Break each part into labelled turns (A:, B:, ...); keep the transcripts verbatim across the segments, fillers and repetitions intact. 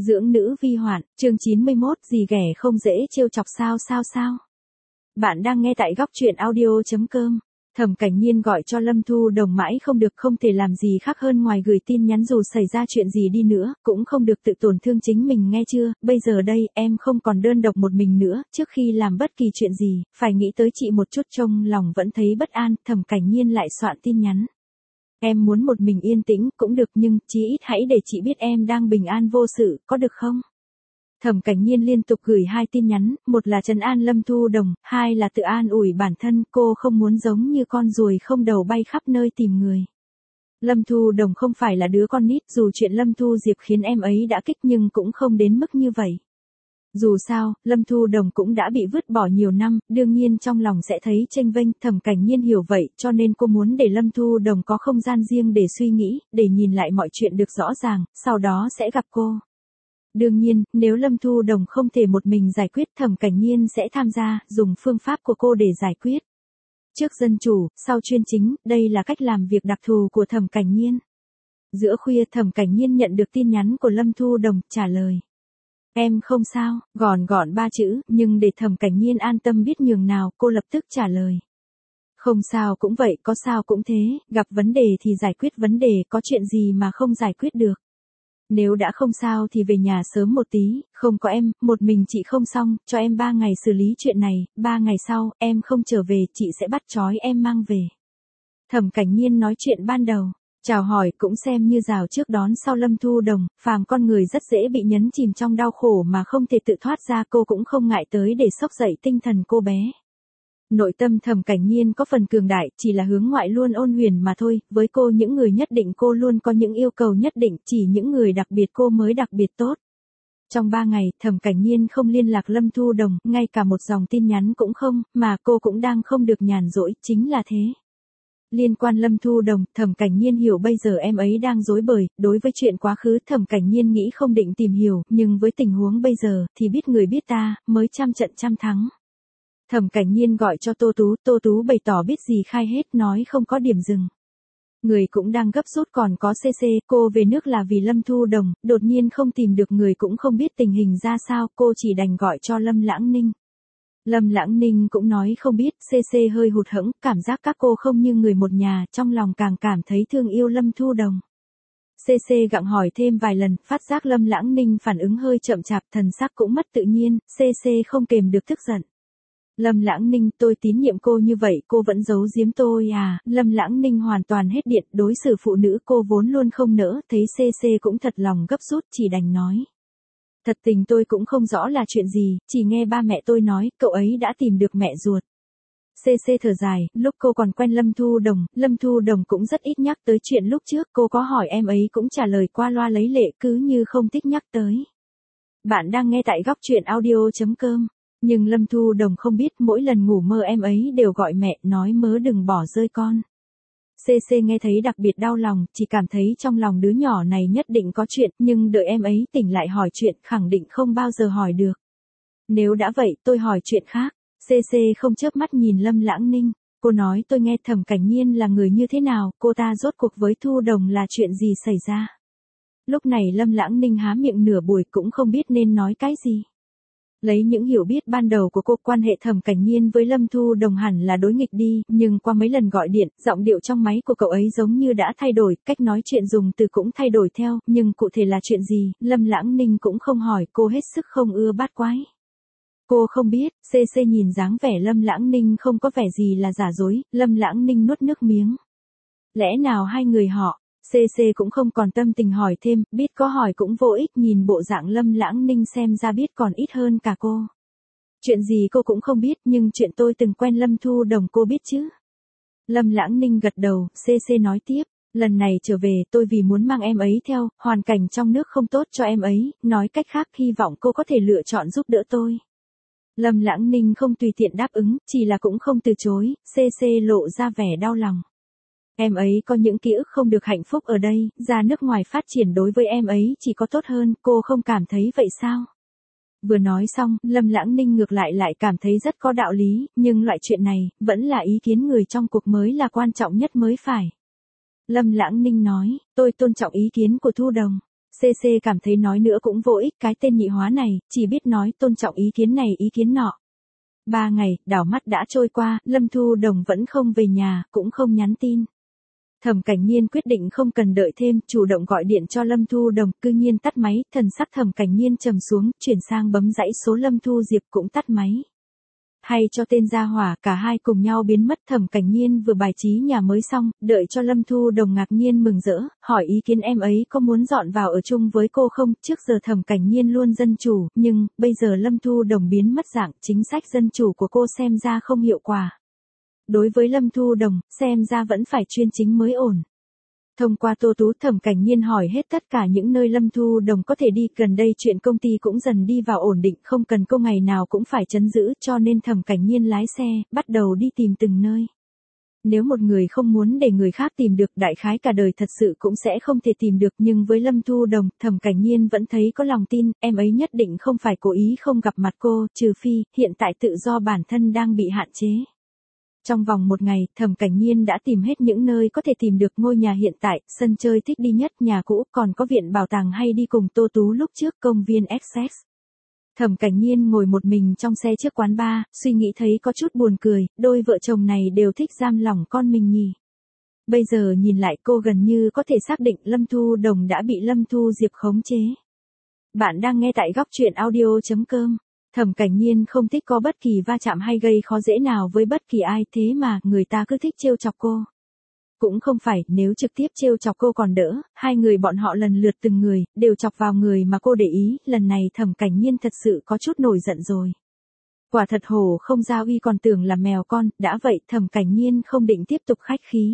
A: Dưỡng nữ vi hoạn, chương chín mươi mốt, gì ghẻ không dễ trêu chọc sao sao sao. Bạn đang nghe tại góc truyện audio chấm com. Thẩm Cảnh Nhiên gọi cho Lâm Thu Đồng mãi không được, không thể làm gì khác hơn ngoài gửi tin nhắn dù xảy ra chuyện gì đi nữa, cũng không được tự tổn thương chính mình nghe chưa, bây giờ đây, em không còn đơn độc một mình nữa, trước khi làm bất kỳ chuyện gì, phải nghĩ tới chị một chút, trong lòng vẫn thấy bất an, Thẩm Cảnh Nhiên lại soạn tin nhắn. Em muốn một mình yên tĩnh cũng được nhưng chí ít hãy để chị biết em đang bình an vô sự, có được không? Thẩm Cảnh Nhiên liên tục gửi hai tin nhắn, một là trấn an Lâm Thu Đồng, hai là tự an ủi bản thân, cô không muốn giống như con ruồi không đầu bay khắp nơi tìm người. Lâm Thu Đồng không phải là đứa con nít, dù chuyện Lâm Thu Diệp khiến em ấy đã kích nhưng cũng không đến mức như vậy. Dù sao, Lâm Thu Đồng cũng đã bị vứt bỏ nhiều năm, đương nhiên trong lòng sẽ thấy chênh vênh, Thẩm Cảnh Nhiên hiểu vậy, cho nên cô muốn để Lâm Thu Đồng có không gian riêng để suy nghĩ, để nhìn lại mọi chuyện được rõ ràng, sau đó sẽ gặp cô. Đương nhiên, nếu Lâm Thu Đồng không thể một mình giải quyết, Thẩm Cảnh Nhiên sẽ tham gia, dùng phương pháp của cô để giải quyết. Trước dân chủ, sau chuyên chính, đây là cách làm việc đặc thù của Thẩm Cảnh Nhiên. Giữa khuya, Thẩm Cảnh Nhiên nhận được tin nhắn của Lâm Thu Đồng, trả lời. Em không sao, gọn gọn ba chữ, nhưng để Thẩm Cảnh Nhiên an tâm biết nhường nào, cô lập tức trả lời. Không sao cũng vậy, có sao cũng thế, gặp vấn đề thì giải quyết vấn đề, có chuyện gì mà không giải quyết được. Nếu đã không sao thì về nhà sớm một tí, không có em, một mình chị không xong, cho em ba ngày xử lý chuyện này, ba ngày sau, em không trở về, chị sẽ bắt trói em mang về. Thẩm Cảnh Nhiên nói chuyện ban đầu. Chào hỏi cũng xem như rào trước đón sau Lâm Thu Đồng, phàm con người rất dễ bị nhấn chìm trong đau khổ mà không thể tự thoát ra, cô cũng không ngại tới để xốc dậy tinh thần cô bé. Nội tâm Thẩm Cảnh Nhiên có phần cường đại, chỉ là hướng ngoại luôn ôn huyền mà thôi, với cô những người nhất định cô luôn có những yêu cầu nhất định, chỉ những người đặc biệt cô mới đặc biệt tốt. Trong ba ngày, Thẩm Cảnh Nhiên không liên lạc Lâm Thu Đồng, ngay cả một dòng tin nhắn cũng không, mà cô cũng đang không được nhàn rỗi, chính là thế. Liên quan Lâm Thu Đồng, Thẩm Cảnh Nhiên hiểu bây giờ em ấy đang rối bời, đối với chuyện quá khứ Thẩm Cảnh Nhiên nghĩ không định tìm hiểu, nhưng với tình huống bây giờ, thì biết người biết ta, mới trăm trận trăm thắng. Thẩm Cảnh Nhiên gọi cho Tô Tú, Tô Tú bày tỏ biết gì khai hết, nói không có điểm dừng. Người cũng đang gấp rút, còn có xê xê, cô về nước là vì Lâm Thu Đồng, đột nhiên không tìm được người cũng không biết tình hình ra sao, cô chỉ đành gọi cho Lâm Lãng Ninh. Lâm Lãng Ninh cũng nói không biết, xê xê hơi hụt hẫng, cảm giác các cô không như người một nhà, trong lòng càng cảm thấy thương yêu Lâm Thu Đồng. xê xê gặng hỏi thêm vài lần, phát giác Lâm Lãng Ninh phản ứng hơi chậm chạp, thần sắc cũng mất tự nhiên, xê xê không kềm được tức giận. Lâm Lãng Ninh, tôi tín nhiệm cô như vậy, cô vẫn giấu giếm tôi à? Lâm Lãng Ninh hoàn toàn hết điện, đối xử phụ nữ cô vốn luôn không nỡ, thấy xê xê cũng thật lòng gấp rút, chỉ đành nói. Thật tình tôi cũng không rõ là chuyện gì, chỉ nghe ba mẹ tôi nói, cậu ấy đã tìm được mẹ ruột. xê xê thở dài, lúc cô còn quen Lâm Thu Đồng, Lâm Thu Đồng cũng rất ít nhắc tới chuyện lúc trước, cô có hỏi em ấy cũng trả lời qua loa lấy lệ, cứ như không thích nhắc tới. Bạn đang nghe tại góc truyện audio chấm com. Nhưng Lâm Thu Đồng không biết, mỗi lần ngủ mơ em ấy đều gọi mẹ, nói mớ đừng bỏ rơi con. xê xê nghe thấy đặc biệt đau lòng, chỉ cảm thấy trong lòng đứa nhỏ này nhất định có chuyện, nhưng đợi em ấy tỉnh lại hỏi chuyện, khẳng định không bao giờ hỏi được. Nếu đã vậy, tôi hỏi chuyện khác. xê xê không chớp mắt nhìn Lâm Lãng Ninh. Cô nói tôi nghe Thẩm Cảnh Nhiên là người như thế nào, cô ta rốt cuộc với Thu Đồng là chuyện gì xảy ra. Lúc này Lâm Lãng Ninh há miệng nửa buổi cũng không biết nên nói cái gì. Lấy những hiểu biết ban đầu của cô, quan hệ Thẩm Cảnh Nhiên với Lâm Thu Đồng hẳn là đối nghịch đi, nhưng qua mấy lần gọi điện, giọng điệu trong máy của cậu ấy giống như đã thay đổi, cách nói chuyện dùng từ cũng thay đổi theo, nhưng cụ thể là chuyện gì, Lâm Lãng Ninh cũng không hỏi, cô hết sức không ưa bát quái. Cô không biết, xê xê nhìn dáng vẻ Lâm Lãng Ninh không có vẻ gì là giả dối, Lâm Lãng Ninh nuốt nước miếng. Lẽ nào hai người họ? xê xê cũng không còn tâm tình hỏi thêm, biết có hỏi cũng vô ích, nhìn bộ dạng Lâm Lãng Ninh xem ra biết còn ít hơn cả cô. Chuyện gì cô cũng không biết, nhưng chuyện tôi từng quen Lâm Thu Đồng cô biết chứ. Lâm Lãng Ninh gật đầu, xê xê nói tiếp, lần này trở về tôi vì muốn mang em ấy theo, hoàn cảnh trong nước không tốt cho em ấy, nói cách khác hy vọng cô có thể lựa chọn giúp đỡ tôi. Lâm Lãng Ninh không tùy tiện đáp ứng, chỉ là cũng không từ chối, xê xê lộ ra vẻ đau lòng. Em ấy có những ký ức không được hạnh phúc ở đây, ra nước ngoài phát triển đối với em ấy chỉ có tốt hơn, cô không cảm thấy vậy sao? Vừa nói xong, Lâm Lãng Ninh ngược lại lại cảm thấy rất có đạo lý, nhưng loại chuyện này, vẫn là ý kiến người trong cuộc mới là quan trọng nhất mới phải. Lâm Lãng Ninh nói, tôi tôn trọng ý kiến của Thu Đồng. xê xê cảm thấy nói nữa cũng vô ích, cái tên nhị hóa này, chỉ biết nói tôn trọng ý kiến này ý kiến nọ. Ba ngày, đảo mắt đã trôi qua, Lâm Thu Đồng vẫn không về nhà, cũng không nhắn tin. Thẩm Cảnh Nhiên quyết định không cần đợi thêm, chủ động gọi điện cho Lâm Thu Đồng, cư nhiên tắt máy, thần sắc Thẩm Cảnh Nhiên trầm xuống, chuyển sang bấm dãy số Lâm Thu Diệp cũng tắt máy. Hay cho tên gia hỏa, cả hai cùng nhau biến mất. Thẩm Cảnh Nhiên vừa bài trí nhà mới xong, đợi cho Lâm Thu Đồng ngạc nhiên mừng rỡ, hỏi ý kiến em ấy có muốn dọn vào ở chung với cô không. Trước giờ Thẩm Cảnh Nhiên luôn dân chủ, nhưng bây giờ Lâm Thu Đồng biến mất dạng, chính sách dân chủ của cô xem ra không hiệu quả. Đối với Lâm Thu Đồng, xem ra vẫn phải chuyên chính mới ổn. Thông qua Tô Tú, Thẩm Cảnh Nhiên hỏi hết tất cả những nơi Lâm Thu Đồng có thể đi, gần đây chuyện công ty cũng dần đi vào ổn định, không cần cô ngày nào cũng phải trấn giữ, cho nên Thẩm Cảnh Nhiên lái xe, bắt đầu đi tìm từng nơi. Nếu một người không muốn để người khác tìm được, đại khái cả đời thật sự cũng sẽ không thể tìm được, nhưng với Lâm Thu Đồng, Thẩm Cảnh Nhiên vẫn thấy có lòng tin, em ấy nhất định không phải cố ý không gặp mặt cô, trừ phi, hiện tại tự do bản thân đang bị hạn chế. Trong vòng một ngày, Thẩm Cảnh Nhiên đã tìm hết những nơi có thể tìm được ngôi nhà hiện tại, sân chơi thích đi nhất, nhà cũ, còn có viện bảo tàng hay đi cùng Tô Tú lúc trước, công viên Essex. Thẩm Cảnh Nhiên ngồi một mình trong xe trước quán bar, suy nghĩ thấy có chút buồn cười, đôi vợ chồng này đều thích giam lỏng con mình nhỉ. Bây giờ nhìn lại cô gần như có thể xác định Lâm Thu Đồng đã bị Lâm Thu Diệp khống chế. Bạn đang nghe tại góc truyện audio chấm com. Thẩm Cảnh Nhiên không thích có bất kỳ va chạm hay gây khó dễ nào với bất kỳ ai, thế mà người ta cứ thích trêu chọc cô. Cũng không phải, nếu trực tiếp trêu chọc cô còn đỡ, hai người bọn họ lần lượt từng người, đều chọc vào người mà cô để ý, lần này Thẩm Cảnh Nhiên thật sự có chút nổi giận rồi. Quả thật hổ không giao uy còn tưởng là mèo con, đã vậy Thẩm Cảnh Nhiên không định tiếp tục khách khí.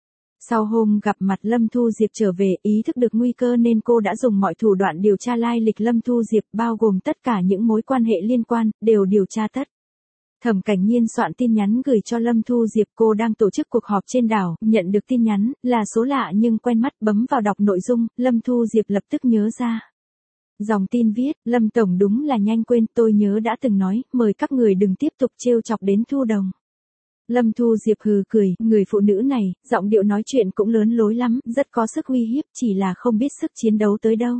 A: Sau hôm gặp mặt Lâm Thu Diệp trở về, ý thức được nguy cơ nên cô đã dùng mọi thủ đoạn điều tra lai lịch Lâm Thu Diệp, bao gồm tất cả những mối quan hệ liên quan, đều điều tra tất. Thẩm Cảnh Nhiên soạn tin nhắn gửi cho Lâm Thu Diệp, cô đang tổ chức cuộc họp trên đảo, nhận được tin nhắn, là số lạ nhưng quen mắt, bấm vào đọc nội dung, Lâm Thu Diệp lập tức nhớ ra. Dòng tin viết, Lâm Tổng đúng là nhanh quên, tôi nhớ đã từng nói, mời các người đừng tiếp tục trêu chọc đến Thu Đồng. Lâm Thu Diệp hừ cười, người phụ nữ này, giọng điệu nói chuyện cũng lớn lối lắm, rất có sức uy hiếp, chỉ là không biết sức chiến đấu tới đâu.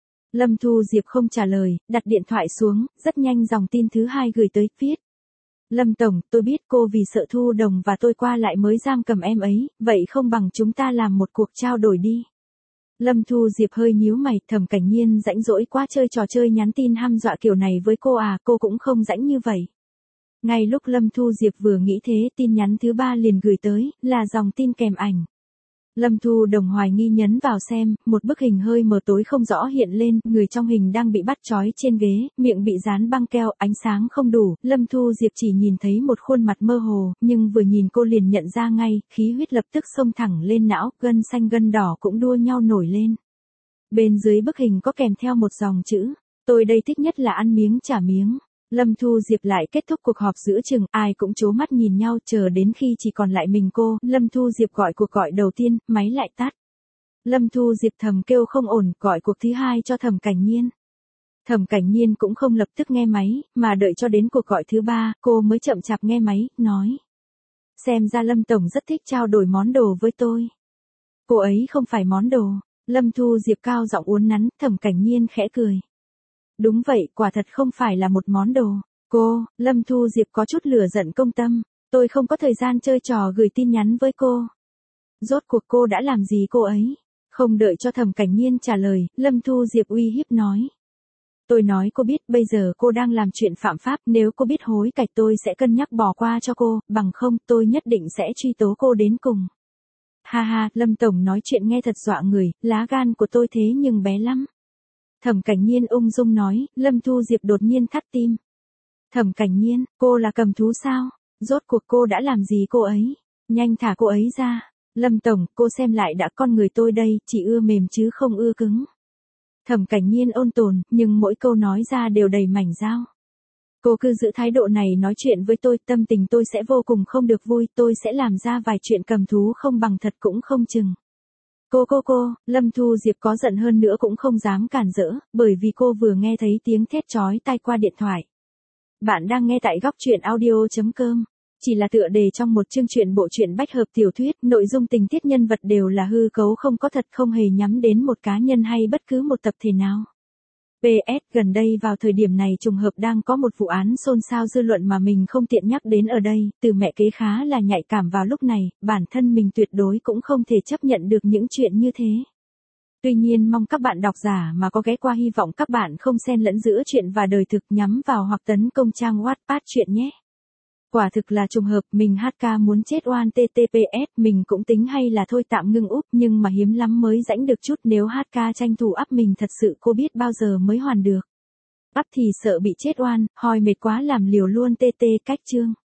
A: Lâm Thu Diệp không trả lời, đặt điện thoại xuống, rất nhanh dòng tin thứ hai gửi tới, viết. Lâm Tổng, tôi biết cô vì sợ Thu Đồng và tôi qua lại mới giam cầm em ấy, vậy không bằng chúng ta làm một cuộc trao đổi đi. Lâm Thu Diệp hơi nhíu mày, Thẩm Cảnh Nhiên rãnh rỗi quá chơi trò chơi nhắn tin hăm dọa kiểu này với cô à, cô cũng không rãnh như vậy. Ngay lúc Lâm Thu Diệp vừa nghĩ thế, tin nhắn thứ ba liền gửi tới, là dòng tin kèm ảnh. Lâm Thu Đồng hoài nghi nhấn vào xem, một bức hình hơi mờ tối không rõ hiện lên, người trong hình đang bị bắt trói trên ghế, miệng bị dán băng keo, ánh sáng không đủ, Lâm Thu Diệp chỉ nhìn thấy một khuôn mặt mơ hồ, nhưng vừa nhìn cô liền nhận ra ngay, khí huyết lập tức xông thẳng lên não, gân xanh gân đỏ cũng đua nhau nổi lên. Bên dưới bức hình có kèm theo một dòng chữ, tôi đây thích nhất là ăn miếng trả miếng. Lâm Thu Diệp lại kết thúc cuộc họp giữa chừng, ai cũng trố mắt nhìn nhau, chờ đến khi chỉ còn lại mình cô, Lâm Thu Diệp gọi cuộc gọi đầu tiên, máy lại tắt. Lâm Thu Diệp thầm kêu không ổn, gọi cuộc thứ hai cho Thẩm Cảnh Nhiên. Thẩm Cảnh Nhiên cũng không lập tức nghe máy, mà đợi cho đến cuộc gọi thứ ba, cô mới chậm chạp nghe máy, nói. Xem ra Lâm Tổng rất thích trao đổi món đồ với tôi. Cô ấy không phải món đồ. Lâm Thu Diệp cao giọng uốn nắn, Thẩm Cảnh Nhiên khẽ cười. Đúng vậy, quả thật không phải là một món đồ. Cô, Lâm Thu Diệp có chút lửa giận công tâm. Tôi không có thời gian chơi trò gửi tin nhắn với cô. Rốt cuộc cô đã làm gì cô ấy? Không đợi cho Thẩm Cảnh Nhiên trả lời, Lâm Thu Diệp uy hiếp nói. Tôi nói cô biết bây giờ cô đang làm chuyện phạm pháp, nếu cô biết hối cải tôi sẽ cân nhắc bỏ qua cho cô, bằng không tôi nhất định sẽ truy tố cô đến cùng. Ha ha, Lâm Tổng nói chuyện nghe thật dọa người, lá gan của tôi thế nhưng bé lắm. Thẩm Cảnh Nhiên ung dung nói, Lâm Thu Diệp đột nhiên thắt tim. Thẩm Cảnh Nhiên, cô là cầm thú sao? Rốt cuộc cô đã làm gì cô ấy? Nhanh thả cô ấy ra. Lâm Tổng, cô xem lại đã, con người tôi đây, chỉ ưa mềm chứ không ưa cứng. Thẩm Cảnh Nhiên ôn tồn, nhưng mỗi câu nói ra đều đầy mảnh dao. Cô cứ giữ thái độ này nói chuyện với tôi, tâm tình tôi sẽ vô cùng không được vui, tôi sẽ làm ra vài chuyện cầm thú không bằng thật cũng không chừng. Cô cô cô, Lâm Thu Diệp có giận hơn nữa cũng không dám cản rỡ, bởi vì cô vừa nghe thấy tiếng thét chói tai qua điện thoại. Bạn đang nghe tại góc truyện audio chấm com. Chỉ là tựa đề trong một chương truyện bộ truyện bách hợp tiểu thuyết, nội dung tình tiết nhân vật đều là hư cấu không có thật, không hề nhắm đến một cá nhân hay bất cứ một tập thể nào. pê ét gần đây vào thời điểm này trùng hợp đang có một vụ án xôn xao dư luận mà mình không tiện nhắc đến ở đây, từ mẹ kế khá là nhạy cảm vào lúc này, bản thân mình tuyệt đối cũng không thể chấp nhận được những chuyện như thế. Tuy nhiên mong các bạn độc giả mà có ghé qua hy vọng các bạn không xen lẫn giữa chuyện và đời thực nhắm vào hoặc tấn công trang Wattpad chuyện nhé. Quả thực là trùng hợp, mình hát ca muốn chết oan tê tê pê ét, mình cũng tính hay là thôi tạm ngưng úp nhưng mà hiếm lắm mới rãnh được chút, nếu hát ca tranh thủ ắp mình thật sự cô biết bao giờ mới hoàn được. Ắp thì sợ bị chết oan, hoi mệt quá làm liều luôn tê tê cách chương.